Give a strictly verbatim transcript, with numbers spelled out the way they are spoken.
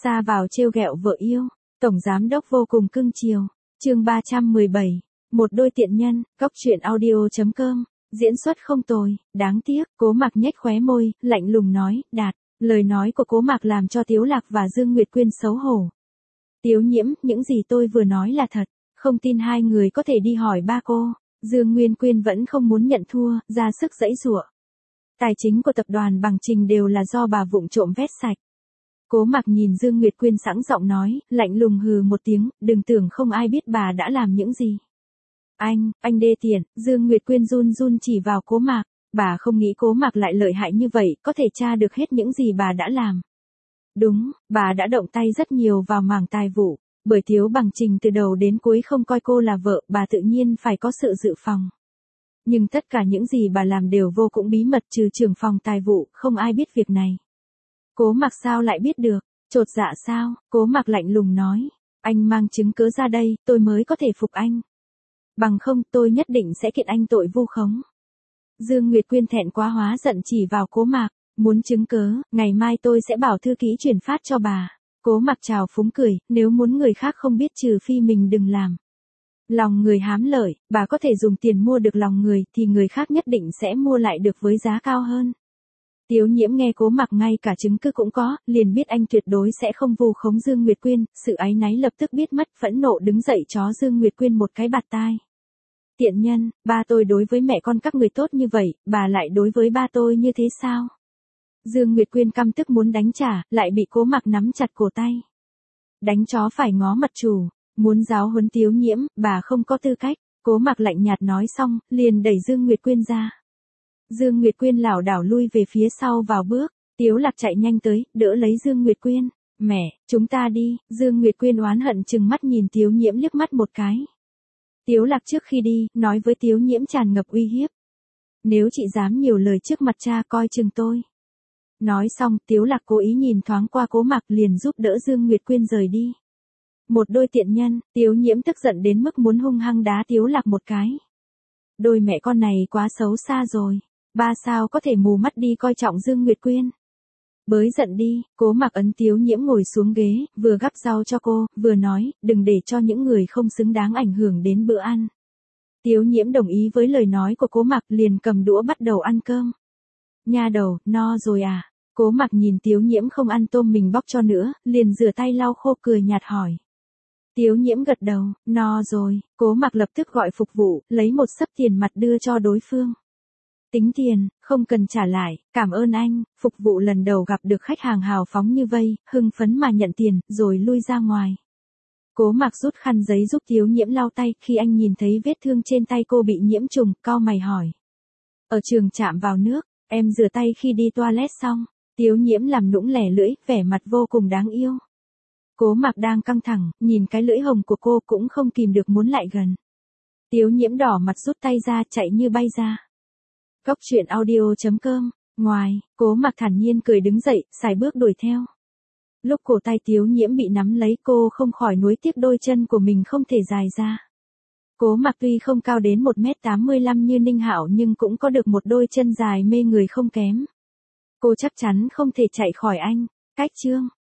Xa vào trêu ghẹo vợ yêu, tổng giám đốc vô cùng cưng chiều. Chương ba trăm mười bảy, một đôi tiện nhân, góc truyện audio chấm com, diễn xuất không tồi, đáng tiếc, Cố Mặc nhếch khóe môi, lạnh lùng nói, Đạt. Lời nói của Cố Mặc làm cho Tiếu Lạc và Dương Nguyệt Quyên xấu hổ. Tiếu Nhiễm, những gì tôi vừa nói là thật, không tin hai người có thể đi hỏi ba cô. Dương Nguyệt Quyên vẫn không muốn nhận thua, ra sức giãy giụa. Tài chính của tập đoàn Bằng Trình đều là do bà vụng trộm vét sạch. Cố Mặc nhìn Dương Nguyệt Quyên sẵn giọng nói, lạnh lùng hừ một tiếng, đừng tưởng không ai biết bà đã làm những gì. Anh, anh đê tiện, Dương Nguyệt Quyên run run chỉ vào Cố Mặc, bà không nghĩ Cố Mặc lại lợi hại như vậy, có thể tra được hết những gì bà đã làm. Đúng, bà đã động tay rất nhiều vào mảng tài vụ, bởi Tiếu Bằng Trình từ đầu đến cuối không coi cô là vợ, bà tự nhiên phải có sự dự phòng. Nhưng tất cả những gì bà làm đều vô cùng bí mật trừ trưởng phòng tài vụ, không ai biết việc này. Cố Mặc sao lại biết được, chột dạ sao, Cố Mặc lạnh lùng nói, anh mang chứng cứ ra đây, tôi mới có thể phục anh. Bằng không tôi nhất định sẽ kiện anh tội vu khống. Dương Nguyệt Quyên thẹn quá hóa giận chỉ vào Cố Mặc, muốn chứng cứ, ngày mai tôi sẽ bảo thư ký chuyển phát cho bà. Cố Mặc trào phúng cười, nếu muốn người khác không biết trừ phi mình đừng làm. Lòng người hám lợi, bà có thể dùng tiền mua được lòng người thì người khác nhất định sẽ mua lại được với giá cao hơn. Tiếu Nhiễm nghe Cố Mặc ngay cả chứng cứ cũng có, liền biết anh tuyệt đối sẽ không vu khống Dương Nguyệt Quyên, sự áy náy lập tức biết mất, phẫn nộ đứng dậy chó Dương Nguyệt Quyên một cái bạt tai. Tiện nhân, ba tôi đối với mẹ con các người tốt như vậy, bà lại đối với ba tôi như thế sao? Dương Nguyệt Quyên căm tức muốn đánh trả, lại bị Cố Mặc nắm chặt cổ tay. Đánh chó phải ngó mặt chủ, muốn giáo huấn Tiếu Nhiễm, bà không có tư cách. Cố Mặc lạnh nhạt nói xong, liền đẩy Dương Nguyệt Quyên ra. Dương Nguyệt Quyên lảo đảo lui về phía sau vào bước, Tiếu Lạc chạy nhanh tới, đỡ lấy Dương Nguyệt Quyên. Mẹ, chúng ta đi, Dương Nguyệt Quyên oán hận chừng mắt nhìn Tiếu Nhiễm liếc mắt một cái. Tiếu Lạc trước khi đi, nói với Tiếu Nhiễm tràn ngập uy hiếp. Nếu chị dám nhiều lời trước mặt cha coi chừng tôi. Nói xong, Tiếu Lạc cố ý nhìn thoáng qua Cố Mặc liền giúp đỡ Dương Nguyệt Quyên rời đi. Một đôi tiện nhân, Tiếu Nhiễm tức giận đến mức muốn hung hăng đá Tiếu Lạc một cái. Đôi mẹ con này quá xấu xa rồi, ba sao có thể mù mắt đi coi trọng Dương Nguyệt Quyên. Bới giận đi, Cố Mặc ấn Tiếu Nhiễm ngồi xuống ghế, vừa gắp rau cho cô, vừa nói, đừng để cho những người không xứng đáng ảnh hưởng đến bữa ăn. Tiếu Nhiễm đồng ý với lời nói của Cố Mặc liền cầm đũa bắt đầu ăn cơm. Nha đầu, no rồi à? Cố Mặc nhìn Tiếu Nhiễm không ăn tôm mình bóc cho nữa, liền rửa tay lau khô cười nhạt hỏi. Tiếu Nhiễm gật đầu, no rồi, Cố Mặc lập tức gọi phục vụ, lấy một xấp tiền mặt đưa cho đối phương. Tính tiền, không cần trả lại, cảm ơn anh, phục vụ lần đầu gặp được khách hàng hào phóng như vây, hưng phấn mà nhận tiền, rồi lui ra ngoài. Cố Mặc rút khăn giấy giúp Tiếu Nhiễm lau tay, khi anh nhìn thấy vết thương trên tay cô bị nhiễm trùng, cau mày hỏi. Ở trường chạm vào nước, em rửa tay khi đi toilet xong, Tiếu Nhiễm làm nũng lẻ lưỡi, vẻ mặt vô cùng đáng yêu. Cố Mặc đang căng thẳng, nhìn cái lưỡi hồng của cô cũng không kìm được muốn lại gần. Tiếu Nhiễm đỏ mặt rút tay ra chạy như bay ra. Góc truyện audio chấm com, ngoài, Cố Mặc thản nhiên cười đứng dậy, xài bước đuổi theo. Lúc cổ tay Tiếu Nhiễm bị nắm lấy cô không khỏi nuối tiếc đôi chân của mình không thể dài ra. Cố Mặc tuy không cao đến một mét tám mươi lăm như Ninh Hạo nhưng cũng có được một đôi chân dài mê người không kém. Cô chắc chắn không thể chạy khỏi anh. Cách chương